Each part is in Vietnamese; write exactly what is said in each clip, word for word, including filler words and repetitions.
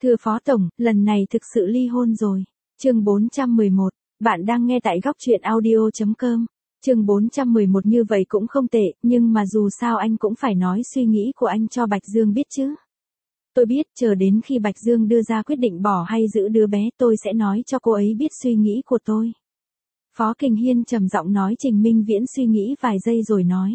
Thưa Phó Tổng, lần này thực sự ly hôn rồi. Chương bốn trăm mười một, bạn đang nghe tại góc truyện audio chấm com. Chương bốn trăm mười một như vậy cũng không tệ, nhưng mà dù sao anh cũng phải nói suy nghĩ của anh cho Bạch Dương biết chứ. Tôi biết, chờ đến khi Bạch Dương đưa ra quyết định bỏ hay giữ đứa bé tôi sẽ nói cho cô ấy biết suy nghĩ của tôi. Phó Kình Hiên trầm giọng nói. Trình Minh Viễn suy nghĩ vài giây rồi nói.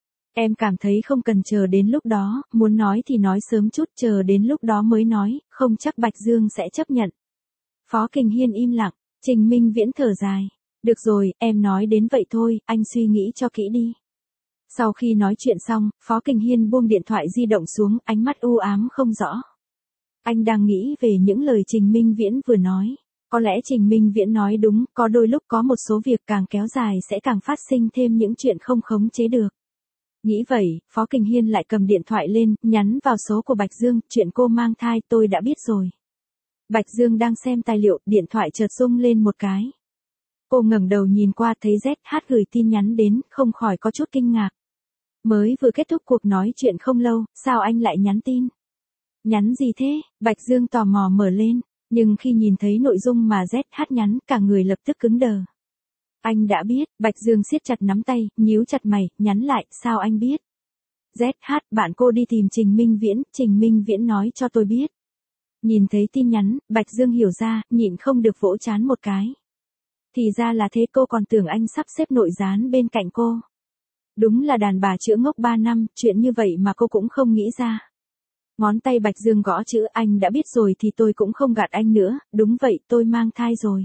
Em cảm thấy không cần chờ đến lúc đó, muốn nói thì nói sớm chút, chờ đến lúc đó mới nói, không chắc Bạch Dương sẽ chấp nhận. Phó Kình Hiên im lặng, Trình Minh Viễn thở dài. Được rồi, em nói đến vậy thôi, anh suy nghĩ cho kỹ đi. Sau khi nói chuyện xong, Phó Kình Hiên buông điện thoại di động xuống, ánh mắt u ám không rõ. Anh đang nghĩ về những lời Trình Minh Viễn vừa nói. Có lẽ Trình Minh Viễn nói đúng, có đôi lúc có một số việc càng kéo dài sẽ càng phát sinh thêm những chuyện không khống chế được. Nghĩ vậy, Phó Kình Hiên lại cầm điện thoại lên, nhắn vào số của Bạch Dương, chuyện cô mang thai tôi đã biết rồi. Bạch Dương đang xem tài liệu, điện thoại chợt rung lên một cái. Cô ngẩng đầu nhìn qua thấy Z H gửi tin nhắn đến, không khỏi có chút kinh ngạc. Mới vừa kết thúc cuộc nói chuyện không lâu, sao anh lại nhắn tin? Nhắn gì thế? Bạch Dương tò mò mở lên, nhưng khi nhìn thấy nội dung mà Z H nhắn, cả người lập tức cứng đờ. Anh đã biết, Bạch Dương siết chặt nắm tay, nhíu chặt mày, nhắn lại, sao anh biết? Z H, bạn cô đi tìm Trình Minh Viễn, Trình Minh Viễn nói cho tôi biết. Nhìn thấy tin nhắn, Bạch Dương hiểu ra, nhịn không được vỗ trán một cái. Thì ra là thế, cô còn tưởng anh sắp xếp nội gián bên cạnh cô. Đúng là đàn bà chữa ngốc ba năm, chuyện như vậy mà cô cũng không nghĩ ra. Ngón tay Bạch Dương gõ chữ, anh đã biết rồi thì tôi cũng không gạt anh nữa, đúng vậy, tôi mang thai rồi.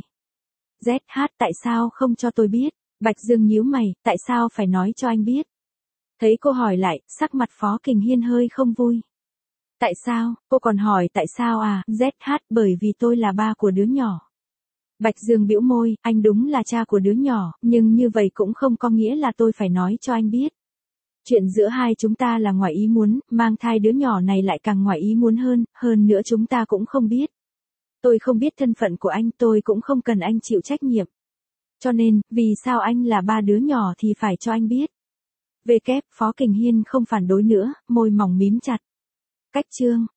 Z H, tại sao không cho tôi biết? Bạch Dương nhíu mày, tại sao phải nói cho anh biết? Thấy cô hỏi lại, sắc mặt Phó Kình Hiên hơi không vui. Tại sao? Cô còn hỏi tại sao à? Z H, bởi vì tôi là ba của đứa nhỏ. Bạch Dương bĩu môi, anh đúng là cha của đứa nhỏ, nhưng như vậy cũng không có nghĩa là tôi phải nói cho anh biết. Chuyện giữa hai chúng ta là ngoài ý muốn, mang thai đứa nhỏ này lại càng ngoài ý muốn hơn, hơn nữa chúng ta cũng không biết. Tôi không biết thân phận của anh, tôi cũng không cần anh chịu trách nhiệm. Cho nên, vì sao anh là ba đứa nhỏ thì phải cho anh biết. Về kép, Phó Kình Hiên không phản đối nữa, môi mỏng mím chặt. Cách chương,